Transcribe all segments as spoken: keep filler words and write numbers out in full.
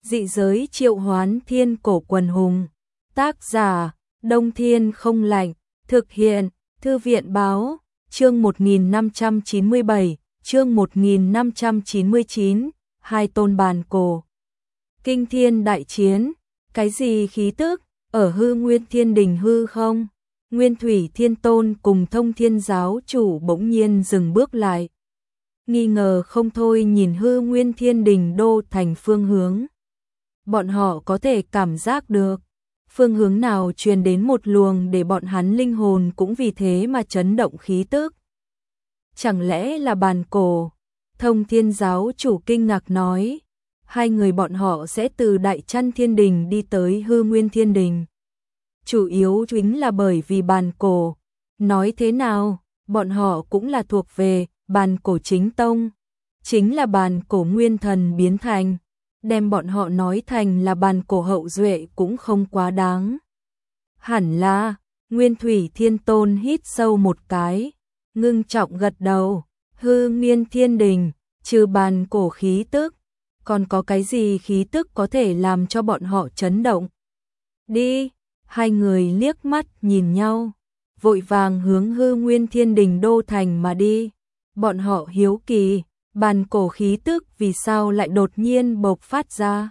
Dị giới triệu hoán thiên cổ quần hùng. Tác giả, Đông Thiên không lạnh. Thực hiện, Thư viện báo, chương một nghìn năm trăm chín mươi bảy, chương một nghìn năm trăm chín mươi chín, hai tôn bàn cổ. Kinh thiên đại chiến, cái gì khí tức, ở hư nguyên thiên đình hư không? Nguyên Thủy Thiên Tôn cùng Thông Thiên Giáo chủ bỗng nhiên dừng bước lại. Nghi ngờ không thôi nhìn hư nguyên thiên đình đô thành phương hướng. Bọn họ có thể cảm giác được, phương hướng nào truyền đến một luồng để bọn hắn linh hồn cũng vì thế mà chấn động khí tức. Chẳng lẽ là bàn cổ? Thông Thiên Giáo chủ kinh ngạc nói, hai người bọn họ sẽ từ Đại Chăn Thiên Đình đi tới hư nguyên thiên đình. Chủ yếu chính là bởi vì bàn cổ. Nói thế nào, bọn họ cũng là thuộc về bàn cổ chính tông, chính là bàn cổ nguyên thần biến thành. Đem bọn họ nói thành là bàn cổ hậu duệ cũng không quá đáng. Hẳn là, Nguyên Thủy Thiên Tôn hít sâu một cái, ngưng trọng gật đầu, hư nguyên thiên đình, trừ bàn cổ khí tức, còn có cái gì khí tức có thể làm cho bọn họ chấn động? Đi, hai người liếc mắt nhìn nhau, vội vàng hướng hư nguyên thiên đình đô thành mà đi. Bọn họ hiếu kỳ, bàn cổ khí tức vì sao lại đột nhiên bộc phát ra.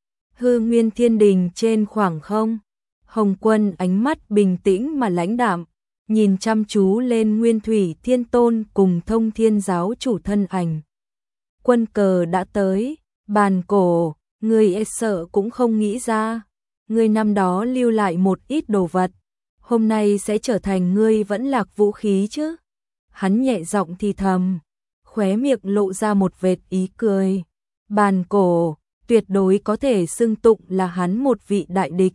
Hư nguyên thiên đình trên khoảng không, Hồng Quân ánh mắt bình tĩnh mà lãnh đạm, nhìn chăm chú lên Nguyên Thủy Thiên Tôn cùng Thông Thiên Giáo chủ thân ảnh. Quân cờ đã tới, bàn cổ, người e sợ cũng không nghĩ ra, người năm đó lưu lại một ít đồ vật, hôm nay sẽ trở thành ngươi vẫn lạc vũ khí chứ. Hắn nhẹ giọng thì thầm, khóe miệng lộ ra một vệt ý cười. Bàn cổ, tuyệt đối có thể xưng tụng là hắn một vị đại địch.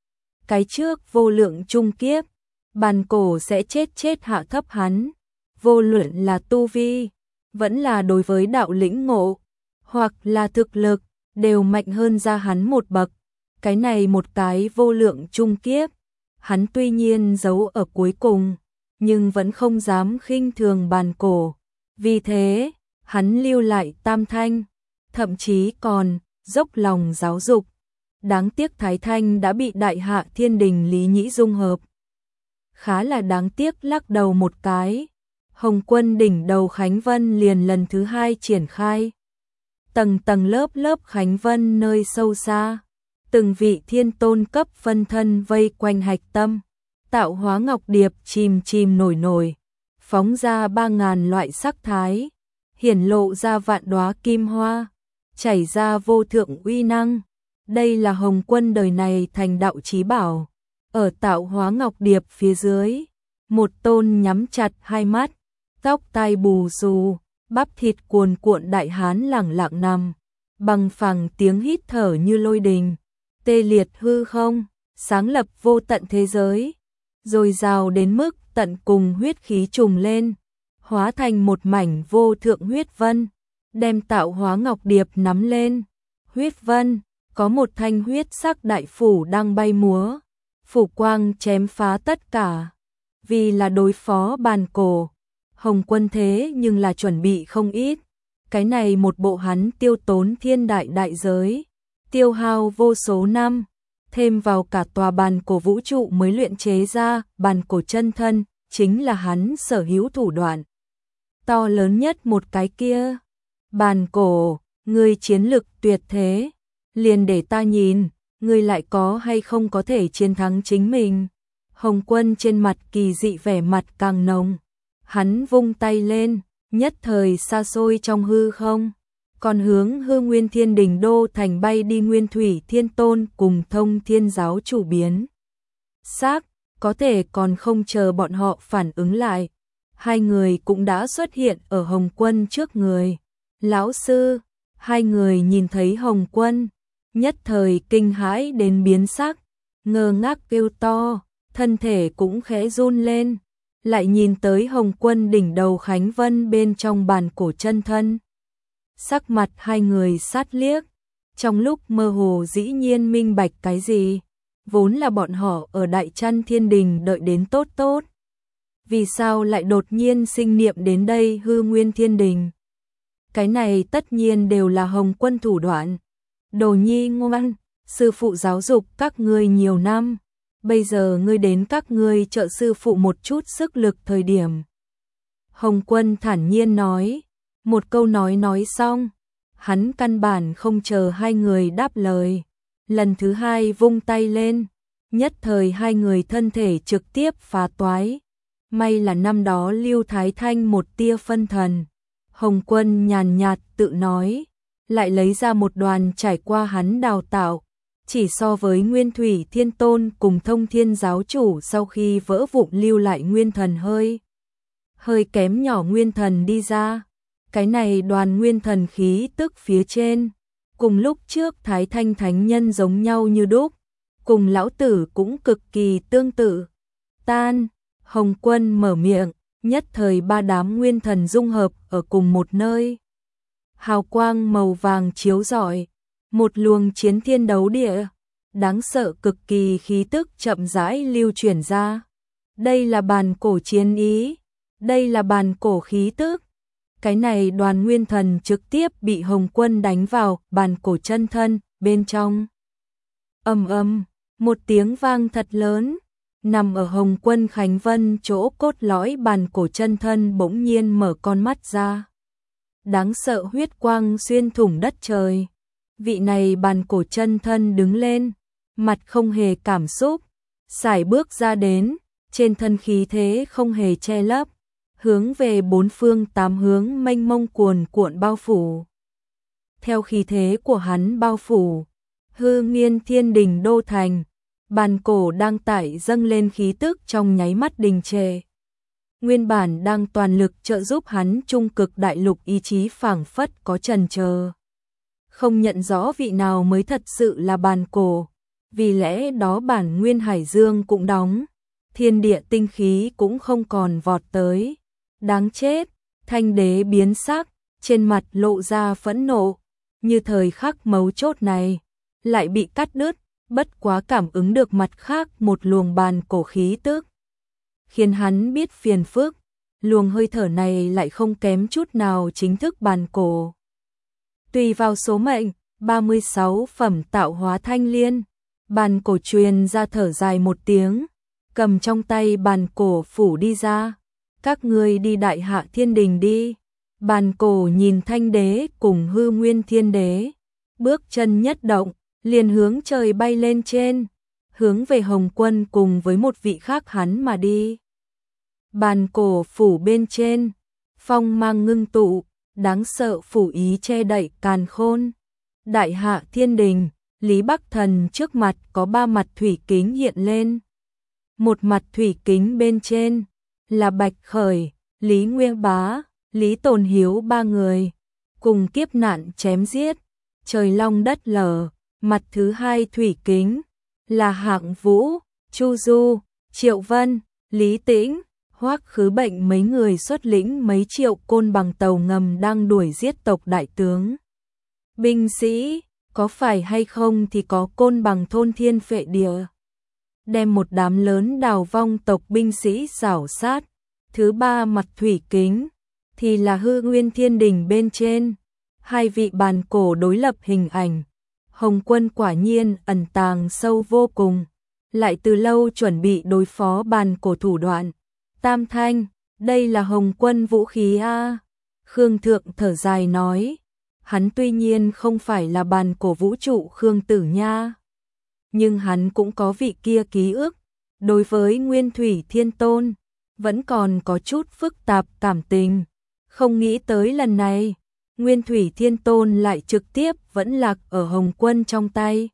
Cái trước vô lượng trung kiếp, bàn cổ sẽ chết chết hạ thấp hắn, vô luận là tu vi, vẫn là đối với đạo lĩnh ngộ, hoặc là thực lực, đều mạnh hơn ra hắn một bậc. Cái này một cái vô lượng trung kiếp, hắn tuy nhiên giấu ở cuối cùng, nhưng vẫn không dám khinh thường bàn cổ. Vì thế, hắn lưu lại tam thanh, thậm chí còn dốc lòng giáo dục. Đáng tiếc Thái Thanh đã bị Đại Hạ Thiên Đình Lý Nhĩ dung hợp. Khá là đáng tiếc lắc đầu một cái. Hồng Quân đỉnh đầu Khánh Vân liền lần thứ hai triển khai. Tầng tầng lớp lớp Khánh Vân nơi sâu xa. Từng vị thiên tôn cấp phân thân vây quanh hạch tâm. Tạo hóa ngọc điệp chìm chìm nổi nổi. Phóng ra ba ngàn loại sắc thái. Hiển lộ ra vạn đóa kim hoa. Chảy ra vô thượng uy năng. Đây là Hồng Quân đời này thành đạo chí bảo. Ở tạo hóa ngọc điệp phía dưới, một tôn nhắm chặt hai mắt, tóc tai bù xù, bắp thịt cuồn cuộn đại hán lẳng lặng nằm, bằng phẳng tiếng hít thở như lôi đình, tê liệt hư không, sáng lập vô tận thế giới, dồi dào đến mức tận cùng huyết khí trùng lên, hóa thành một mảnh vô thượng huyết vân, đem tạo hóa ngọc điệp nắm lên. Huyết vân, có một thanh huyết sắc đại phủ đang bay múa, phủ quang chém phá tất cả. Vì là đối phó bàn cổ, Hồng Quân thế nhưng là chuẩn bị không ít. Cái này một bộ hắn tiêu tốn thiên đại đại giới, tiêu hao vô số năm, thêm vào cả tòa bàn cổ vũ trụ mới luyện chế ra bàn cổ chân thân, chính là hắn sở hữu thủ đoạn to lớn nhất một cái kia. Bàn cổ, ngươi chiến lực tuyệt thế, liền để ta nhìn, ngươi lại có hay không có thể chiến thắng chính mình. Hồng Quân trên mặt kỳ dị vẻ mặt càng nồng, hắn vung tay lên, nhất thời xa xôi trong hư không, còn hướng hư nguyên thiên đình đô thành bay đi. Nguyên Thủy Thiên Tôn cùng Thông Thiên Giáo chủ biến xác, có thể còn không chờ bọn họ phản ứng lại, hai người cũng đã xuất hiện ở Hồng Quân trước người. Lão sư, hai người nhìn thấy Hồng Quân, nhất thời kinh hãi đến biến sắc, ngơ ngác kêu to, thân thể cũng khẽ run lên, lại nhìn tới Hồng Quân đỉnh đầu Khánh Vân bên trong bàn cổ chân thân. Sắc mặt hai người sát liếc, trong lúc mơ hồ dĩ nhiên minh bạch cái gì, vốn là bọn họ ở Đại Chăn Thiên Đình đợi đến tốt tốt. Vì sao lại đột nhiên sinh niệm đến đây hư nguyên thiên đình? Cái này tất nhiên đều là Hồng Quân thủ đoạn. Đồ nhi ngoan, sư phụ giáo dục các ngươi nhiều năm, bây giờ ngươi đến các ngươi trợ sư phụ một chút sức lực thời điểm. Hồng Quân thản nhiên nói, một câu nói nói xong, hắn căn bản không chờ hai người đáp lời, lần thứ hai vung tay lên, nhất thời hai người thân thể trực tiếp phá toái. May là năm đó Lưu Thái Thanh một tia phân thần. Hồng Quân nhàn nhạt tự nói, lại lấy ra một đoàn trải qua hắn đào tạo, chỉ so với Nguyên Thủy Thiên Tôn cùng Thông Thiên giáo chủ sau khi vỡ vụn lưu lại nguyên thần hơi hơi kém nhỏ nguyên thần đi ra. Cái này đoàn nguyên thần khí tức phía trên, cùng lúc trước Thái Thanh Thánh Nhân giống nhau như đúc, cùng lão tử cũng cực kỳ tương tự. Tan, Hồng Quân mở miệng, nhất thời ba đám nguyên thần dung hợp ở cùng một nơi. Hào quang màu vàng chiếu rọi, một luồng chiến thiên đấu địa, đáng sợ cực kỳ khí tức chậm rãi lưu chuyển ra. Đây là bàn cổ chiến ý, đây là bàn cổ khí tức. Cái này đoàn nguyên thần trực tiếp bị Hồng Quân đánh vào bàn cổ chân thân bên trong. Ầm ầm, một tiếng vang thật lớn, nằm ở Hồng Quân Khánh Vân chỗ cốt lõi bàn cổ chân thân bỗng nhiên mở con mắt ra. Đáng sợ huyết quang xuyên thủng đất trời. Vị này bàn cổ chân thân đứng lên, mặt không hề cảm xúc, sải bước ra đến, trên thân khí thế không hề che lấp, hướng về bốn phương tám hướng mênh mông cuồn cuộn bao phủ. Theo khí thế của hắn bao phủ, hư nghiên thiên đình đô thành, bàn cổ đang tải dâng lên khí tức trong nháy mắt đình trệ. Nguyên bản đang toàn lực trợ giúp hắn trung cực đại lục ý chí phảng phất có chần chờ, không nhận rõ vị nào mới thật sự là bàn cổ, vì lẽ đó bản nguyên hải dương cũng đóng, thiên địa tinh khí cũng không còn vọt tới. Đáng chết, Thanh Đế biến sắc, trên mặt lộ ra phẫn nộ, như thời khắc mấu chốt này, lại bị cắt đứt, bất quá cảm ứng được mặt khác một luồng bàn cổ khí tức, khiến hắn biết phiền phức, luồng hơi thở này lại không kém chút nào chính thức bàn cổ. Tùy vào số mệnh, ba mươi sáu phẩm tạo hóa thanh liên, bàn cổ truyền ra thở dài một tiếng, cầm trong tay bàn cổ phủ đi ra. Các ngươi đi Đại Hạ Thiên Đình đi. Bàn cổ nhìn Thanh Đế cùng Hư Nguyên Thiên Đế, bước chân nhất động, liền hướng trời bay lên trên, hướng về Hồng Quân cùng với một vị khác hắn mà đi. Bàn cổ phủ bên trên, phong mang ngưng tụ, đáng sợ phủ ý che đậy càn khôn. Đại Hạ Thiên Đình, Lý Bắc Thần trước mặt có ba mặt thủy kính hiện lên. Một mặt thủy kính bên trên là Bạch Khởi, Lý Nguyên Bá, Lý Tồn Hiếu ba người, cùng kiếp nạn chém giết, trời long đất lở. Mặt thứ hai thủy kính là Hạng Vũ, Chu Du, Triệu Vân, Lý Tĩnh, Hoắc Khứ Bệnh mấy người xuất lĩnh mấy triệu côn bằng tàu ngầm đang đuổi giết tộc đại tướng. Binh sĩ, có phải hay không thì có côn bằng thôn thiên phệ địa, đem một đám lớn đào vong tộc binh sĩ rảo sát. Thứ ba mặt thủy kính thì là Hư Nguyên Thiên Đình bên trên, hai vị bàn cổ đối lập hình ảnh. Hồng Quân quả nhiên ẩn tàng sâu vô cùng, lại từ lâu chuẩn bị đối phó bàn cổ thủ đoạn. Tam Thanh, đây là Hồng Quân vũ khí a. Khương Thượng thở dài nói, hắn tuy nhiên không phải là bàn cổ vũ trụ Khương Tử Nha, nhưng hắn cũng có vị kia ký ức, đối với Nguyên Thủy Thiên Tôn vẫn còn có chút phức tạp cảm tình. Không nghĩ tới lần này, Nguyên Thủy Thiên Tôn lại trực tiếp vẫn lạc ở Hồng Quân trong tay,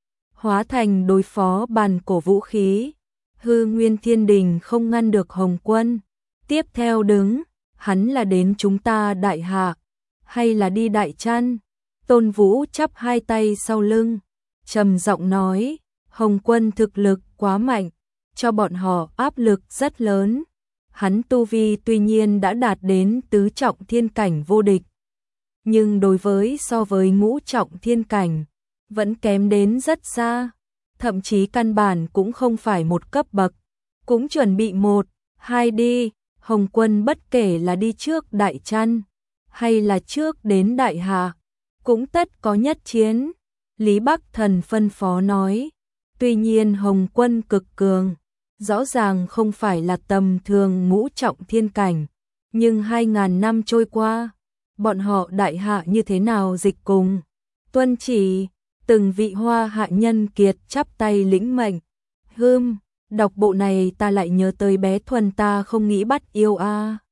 hóa thành đối phó bàn cổ vũ khí. Hư Nguyên Thiên Đình không ngăn được Hồng Quân. Tiếp theo đứng, hắn là đến chúng ta Đại Hạ, hay là đi Đại Trăn? Tôn Vũ chắp hai tay sau lưng, trầm giọng nói, Hồng Quân thực lực quá mạnh, cho bọn họ áp lực rất lớn. Hắn tu vi tuy nhiên đã đạt đến tứ trọng thiên cảnh vô địch, nhưng đối với so với ngũ trọng thiên cảnh, vẫn kém đến rất xa, thậm chí căn bản cũng không phải một cấp bậc, cũng chuẩn bị một, hai đi. Hồng Quân bất kể là đi trước Đại Trăn, hay là trước đến Đại Hạ, cũng tất có nhất chiến. Lý Bắc Thần phân phó nói. Tuy nhiên Hồng Quân cực cường, rõ ràng không phải là tầm thường ngũ trọng thiên cảnh, nhưng hai ngàn năm trôi qua, bọn họ đại hạ như thế nào dịch cùng. Tuân chỉ, từng vị hoa hạ nhân kiệt chắp tay lĩnh mệnh. Hưm, đọc bộ này ta lại nhớ tới bé Thuần ta không nghĩ bắt yêu a.